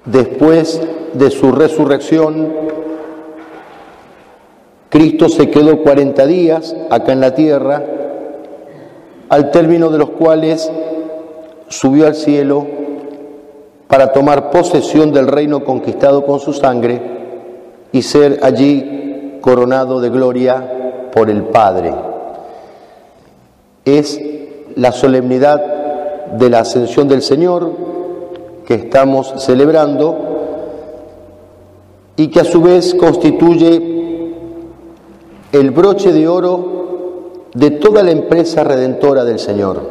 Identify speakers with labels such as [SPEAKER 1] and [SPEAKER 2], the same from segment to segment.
[SPEAKER 1] Después de su resurrección, Cristo se quedó 40 días acá en la tierra, al término de los cuales subió al cielo para tomar posesión del reino conquistado con su sangre y ser allí coronado de gloria por el Padre. Es la solemnidad de la ascensión del Señor que estamos celebrando y que a su vez constituye el broche de oro de toda la empresa redentora del Señor.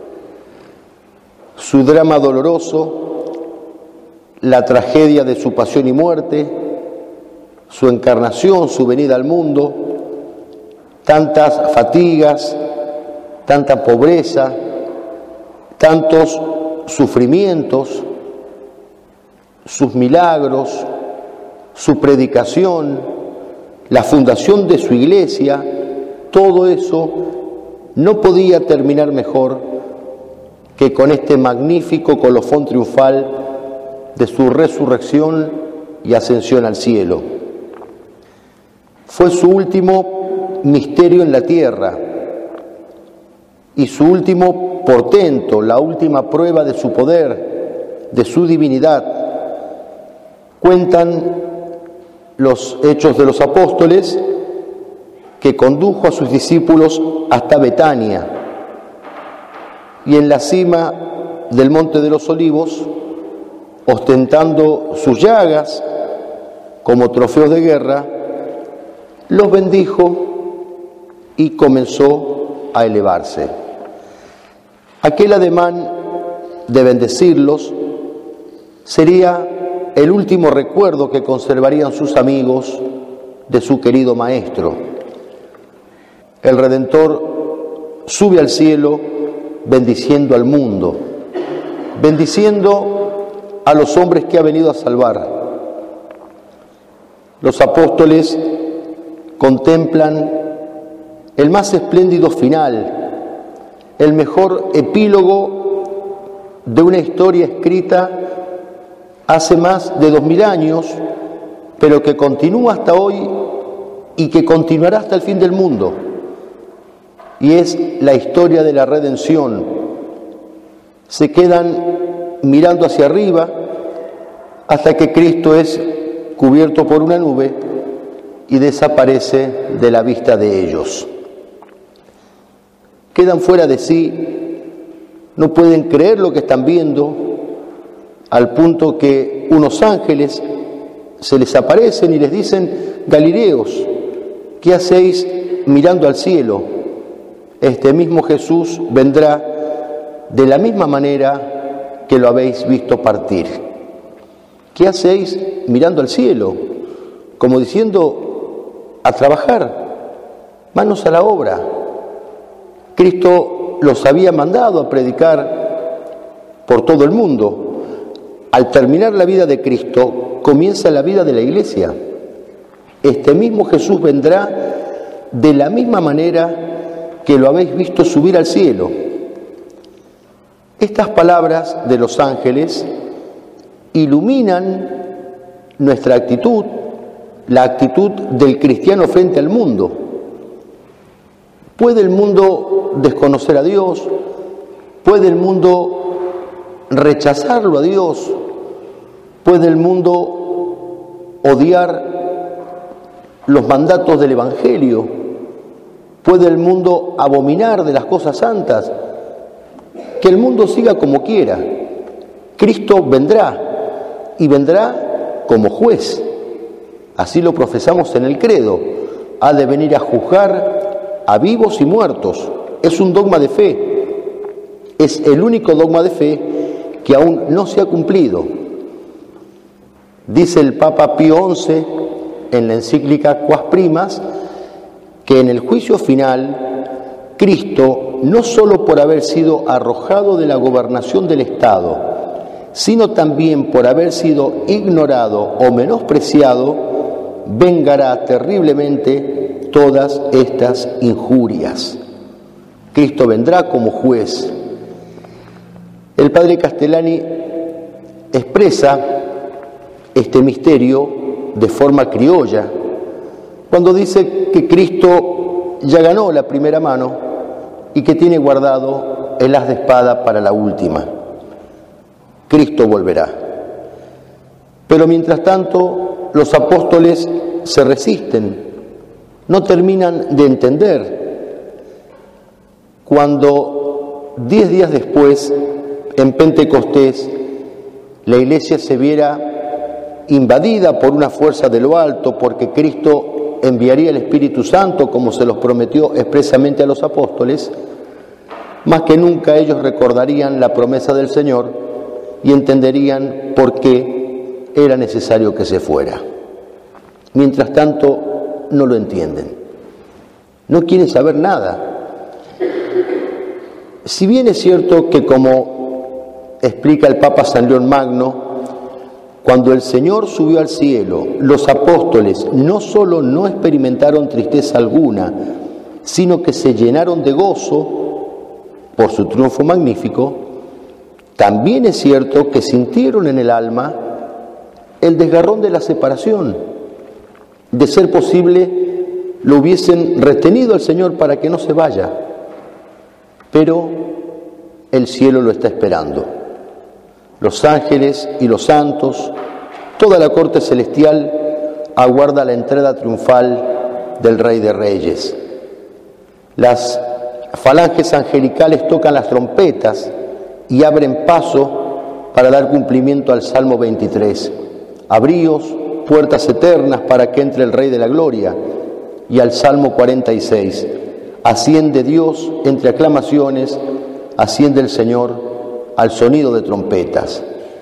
[SPEAKER 1] Su drama doloroso, la tragedia de su pasión y muerte, su encarnación, su venida al mundo, tantas fatigas, tanta pobreza, tantos sufrimientos, sus milagros, su predicación, la fundación de su iglesia, todo eso no podía terminar mejor que con este magnífico colofón triunfal de su resurrección y ascensión al cielo. Fue su último misterio en la tierra y su último portento, la última prueba de su poder, de su divinidad. Cuentan los Hechos de los Apóstoles que condujo a sus discípulos hasta Betania y en la cima del Monte de los Olivos, ostentando sus llagas como trofeos de guerra, los bendijo y comenzó a elevarse. Aquel ademán de bendecirlos sería el último recuerdo que conservarían sus amigos de su querido Maestro. El Redentor sube al cielo bendiciendo al mundo, bendiciendo a los hombres que ha venido a salvar. Los apóstoles contemplan el más espléndido final, el mejor epílogo de una historia escrita hace más de 2000 años, pero que continúa hasta hoy y que continuará hasta el fin del mundo. Y es la historia de la redención. Se quedan mirando hacia arriba hasta que Cristo es cubierto por una nube y desaparece de la vista de ellos. Quedan fuera de sí, no pueden creer lo que están viendo, al punto que unos ángeles se les aparecen y les dicen: Galileos, ¿qué hacéis mirando al cielo? Este mismo Jesús vendrá de la misma manera que lo habéis visto partir. ¿Qué hacéis mirando al cielo? Como diciendo: a trabajar, manos a la obra. Cristo los había mandado a predicar por todo el mundo. Al terminar la vida de Cristo, comienza la vida de la Iglesia. Este mismo Jesús vendrá de la misma manera que lo habéis visto subir al cielo. Estas palabras de los ángeles iluminan nuestra actitud, la actitud del cristiano frente al mundo. ¿Puede el mundo desconocer a Dios? ¿Puede el mundo rechazarlo a Dios? ¿Puede el mundo odiar los mandatos del Evangelio? ¿Puede el mundo abominar de las cosas santas? Que el mundo siga como quiera. Cristo vendrá y vendrá como juez. Así lo profesamos en el credo. Ha de venir a juzgar a vivos y muertos. Es un dogma de fe. Es el único dogma de fe que aún no se ha cumplido. Dice el Papa Pío XI en la encíclica Quas Primas que en el juicio final Cristo, no solo por haber sido arrojado de la gobernación del Estado, sino también por haber sido ignorado o menospreciado, vengará terriblemente todas estas injurias. Cristo vendrá como juez. El padre Castellani expresa este misterio de forma criolla, cuando dice que Cristo ya ganó la primera mano y que tiene guardado el haz de espada para la última. Cristo volverá. Pero mientras tanto, los apóstoles se resisten, no terminan de entender. Cuando 10 días después, en Pentecostés, la iglesia se viera invadida por una fuerza de lo alto, porque Cristo enviaría el Espíritu Santo como se los prometió expresamente a los apóstoles, más que nunca ellos recordarían la promesa del Señor y entenderían por qué era necesario que se fuera. Mientras tanto, no lo entienden. No quieren saber nada. Si bien es cierto que, como explica el Papa San León Magno, cuando el Señor subió al cielo, los apóstoles no solo no experimentaron tristeza alguna, sino que se llenaron de gozo por su triunfo magnífico, también es cierto que sintieron en el alma el desgarrón de la separación. De ser posible, lo hubiesen retenido al Señor para que no se vaya, pero el cielo lo está esperando. Los ángeles y los santos, toda la corte celestial aguarda la entrada triunfal del Rey de Reyes. Las falanges angelicales tocan las trompetas y abren paso para dar cumplimiento al Salmo 23. Abríos, puertas eternas para que entre el Rey de la Gloria. Y al Salmo 46. Asciende Dios entre aclamaciones, asciende el Señor al sonido de trompetas.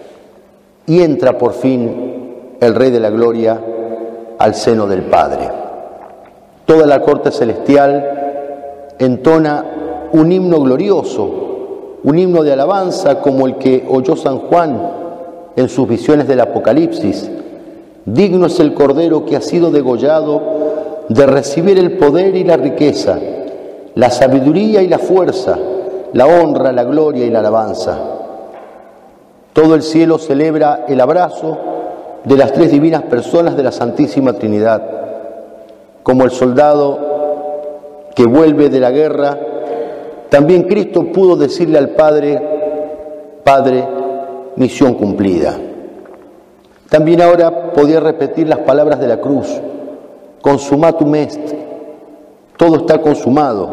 [SPEAKER 1] Y entra por fin el Rey de la Gloria al seno del Padre. Toda la corte celestial entona un himno glorioso, un himno de alabanza como el que oyó San Juan en sus visiones del Apocalipsis. Digno es el Cordero que ha sido degollado de recibir el poder y la riqueza, la sabiduría y la fuerza, la honra, la gloria y la alabanza. Todo el cielo celebra el abrazo de las tres divinas personas de la Santísima Trinidad. Como el soldado que vuelve de la guerra, también Cristo pudo decirle al Padre: Padre, misión cumplida. También ahora podía repetir las palabras de la cruz: consumatum est, todo está consumado.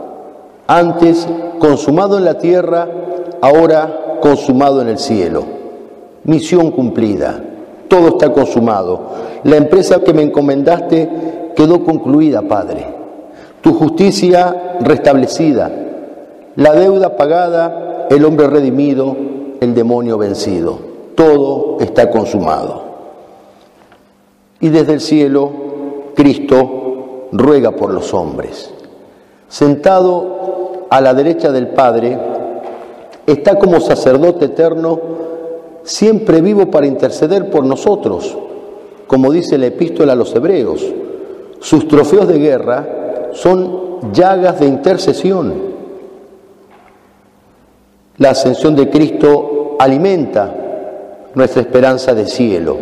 [SPEAKER 1] Antes consumado en la tierra, ahora consumado en el cielo. Misión cumplida, todo está consumado. La empresa que me encomendaste quedó concluida, Padre. Tu justicia restablecida, la deuda pagada, el hombre redimido, el demonio vencido. Todo está consumado. Y desde el cielo, Cristo ruega por los hombres. Sentado a la derecha del Padre, está como sacerdote eterno, siempre vivo para interceder por nosotros, como dice la epístola a los Hebreos. Sus trofeos de guerra son llagas de intercesión. La ascensión de Cristo alimenta nuestra esperanza de cielo.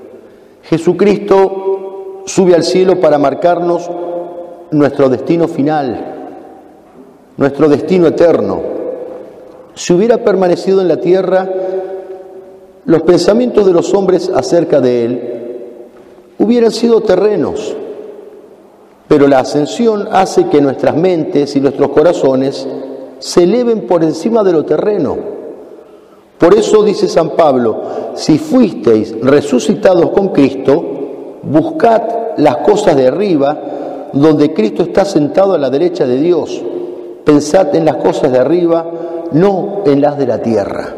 [SPEAKER 1] Jesucristo sube al cielo para marcarnos nuestro destino final, nuestro destino eterno. Si hubiera permanecido en la tierra, los pensamientos de los hombres acerca de Él hubieran sido terrenos, pero la ascensión hace que nuestras mentes y nuestros corazones se eleven por encima de lo terreno. Por eso dice San Pablo: si fuisteis resucitados con Cristo, buscad las cosas de arriba, donde Cristo está sentado a la derecha de Dios. Pensad en las cosas de arriba, no en las de la tierra.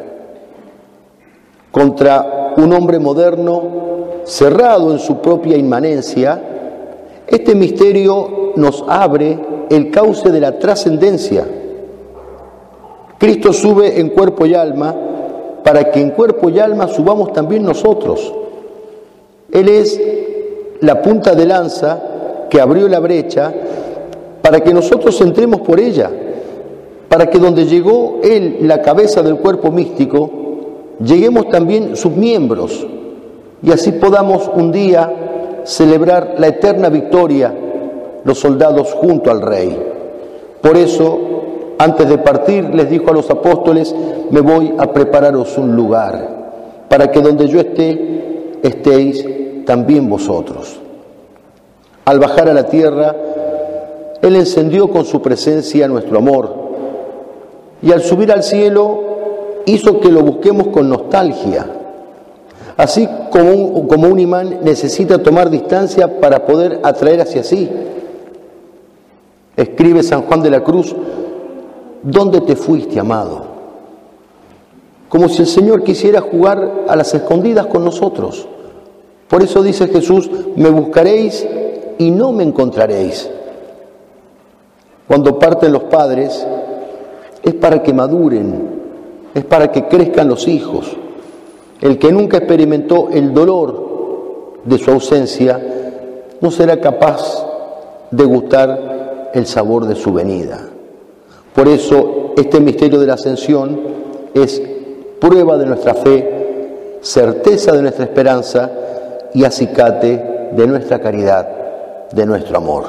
[SPEAKER 1] Contra un hombre moderno, cerrado en su propia inmanencia, este misterio nos abre el cauce de la trascendencia. Cristo sube en cuerpo y alma para que en cuerpo y alma subamos también nosotros. Él es la punta de lanza que abrió la brecha para que nosotros entremos por ella, para que donde llegó Él, la cabeza del cuerpo místico, lleguemos también sus miembros. y así podamos un día celebrar la eterna victoria, los soldados junto al Rey. Por eso, antes de partir, les dijo a los apóstoles: me voy a prepararos un lugar, para que donde yo esté, estéis también vosotros. Al bajar a la tierra, Él encendió con su presencia nuestro amor, y al subir al cielo hizo que lo busquemos con nostalgia. Así como un imán necesita tomar distancia para poder atraer hacia sí. Escribe San Juan de la Cruz: ¿dónde te fuiste, amado? Como si el Señor quisiera jugar a las escondidas con nosotros. Por eso dice Jesús: me buscaréis y no me encontraréis. Cuando parten los padres, es para que maduren, es para que crezcan los hijos. El que nunca experimentó el dolor de su ausencia no será capaz de gustar el sabor de su venida. Por eso este misterio de la Ascensión es prueba de nuestra fe, certeza de nuestra esperanza y acicate de nuestra caridad, de nuestro amor.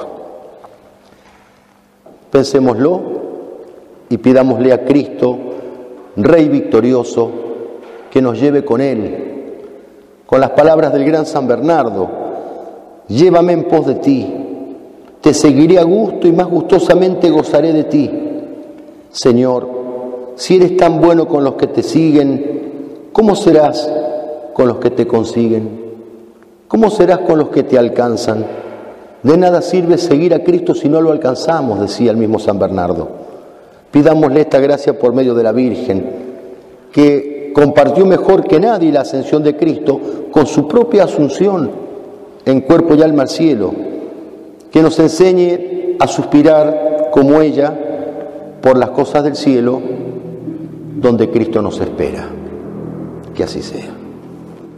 [SPEAKER 1] Pensémoslo y pidámosle a Cristo, Rey victorioso, que nos lleve con Él, con las palabras del gran San Bernardo: llévame en pos de ti, te seguiré a gusto y más gustosamente gozaré de ti. Señor, si eres tan bueno con los que te siguen, ¿cómo serás con los que te consiguen? ¿Cómo serás con los que te alcanzan? De nada sirve seguir a Cristo si no lo alcanzamos, decía el mismo San Bernardo. Pidámosle esta gracia por medio de la Virgen, que compartió mejor que nadie la ascensión de Cristo con su propia asunción en cuerpo y alma al cielo, que nos enseñe a suspirar como ella por las cosas del cielo donde Cristo nos espera. Que así sea.